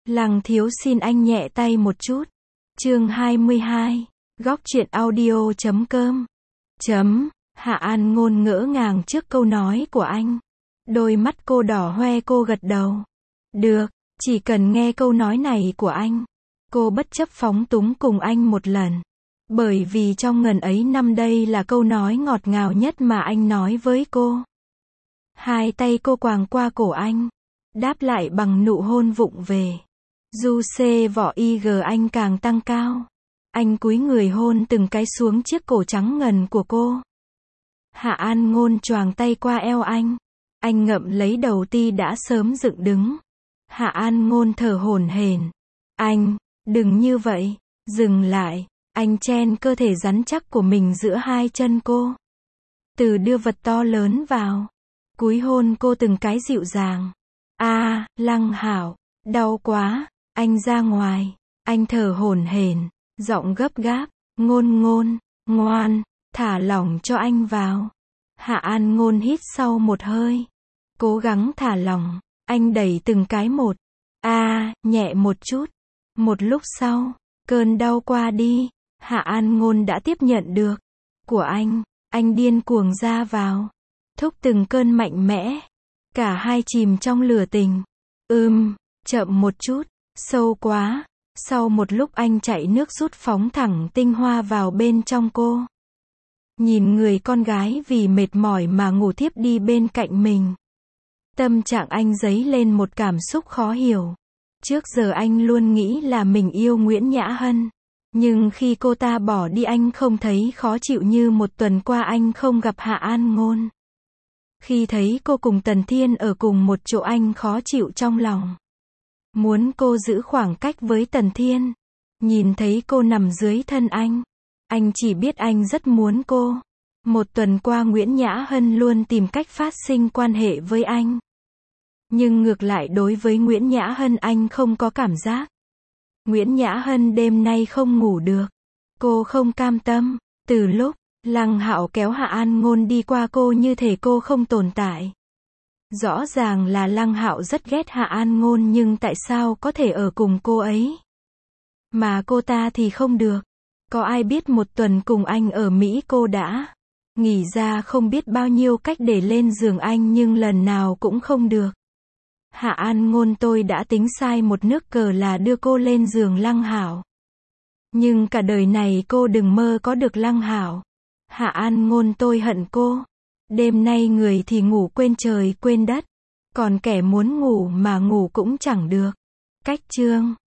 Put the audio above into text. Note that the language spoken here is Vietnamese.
Lăng thiếu xin anh nhẹ tay một chút. Chương 22. Góc truyện audio.com. Hạ An Ngôn ngỡ ngàng trước câu nói của anh. Đôi mắt cô đỏ hoe, cô gật đầu. Được, chỉ cần nghe câu nói này của anh. Cô bất chấp phóng túng cùng anh một lần. Bởi vì trong ngần ấy năm đây là câu nói ngọt ngào nhất mà anh nói với cô. Hai tay cô quàng qua cổ anh. Đáp lại bằng nụ hôn vụng về. Du xê vỏ IG anh càng tăng cao. Anh cúi người hôn từng cái xuống chiếc cổ trắng ngần của cô. Hạ An Ngôn choàng tay qua eo anh. Anh ngậm lấy đầu ti đã sớm dựng đứng. Hạ An Ngôn thở hổn hển. Anh, đừng như vậy, dừng lại. Anh chen cơ thể rắn chắc của mình giữa hai chân cô. Từ đưa vật to lớn vào. Cúi hôn cô từng cái dịu dàng. Lăng Hảo, đau quá, anh ra ngoài. Anh thở hổn hển, giọng gấp gáp, Ngôn, ngoan, thả lỏng cho anh vào. Hạ An Ngôn hít sau một hơi. Cố gắng thả lỏng, anh đẩy từng cái một. Nhẹ một chút. Một lúc sau, cơn đau qua đi, Hạ An Ngôn đã tiếp nhận được. Của anh điên cuồng ra vào. Thúc từng cơn mạnh mẽ. Cả hai chìm trong lửa tình. Chậm một chút, sâu quá. Sau một lúc anh chạy nước rút phóng thẳng tinh hoa vào bên trong cô. Nhìn người con gái vì mệt mỏi mà ngủ thiếp đi bên cạnh mình. Tâm trạng anh dấy lên một cảm xúc khó hiểu. Trước giờ anh luôn nghĩ là mình yêu Nguyễn Nhã Hân. Nhưng khi cô ta bỏ đi anh không thấy khó chịu như một tuần qua anh không gặp Hạ An Ngôn. Khi thấy cô cùng Tần Thiên ở cùng một chỗ anh khó chịu trong lòng. Muốn cô giữ khoảng cách với Tần Thiên. Nhìn thấy cô nằm dưới thân anh chỉ biết anh rất muốn cô. Một tuần qua Nguyễn Nhã Hân luôn tìm cách phát sinh quan hệ với anh. Nhưng ngược lại đối với Nguyễn Nhã Hân anh không có cảm giác. Nguyễn Nhã Hân đêm nay không ngủ được. Cô không cam tâm. Từ lúc Lăng Hạo kéo Hạ An Ngôn đi qua cô như thể cô không tồn tại. Rõ ràng là Lăng Hạo rất ghét Hạ An Ngôn nhưng tại sao có thể ở cùng cô ấy? Mà cô ta thì không được. Có ai biết một tuần cùng anh ở Mỹ cô đã nghĩ ra không biết bao nhiêu cách để lên giường anh nhưng lần nào cũng không được. Hạ An Ngôn, tôi đã tính sai một nước cờ là đưa cô lên giường Lăng Hạo. Nhưng cả đời này cô đừng mơ có được Lăng Hạo. Hạ An Ngôn, tôi hận cô. Đêm nay người thì ngủ quên trời quên đất. Còn kẻ muốn ngủ mà ngủ cũng chẳng được. Cách chương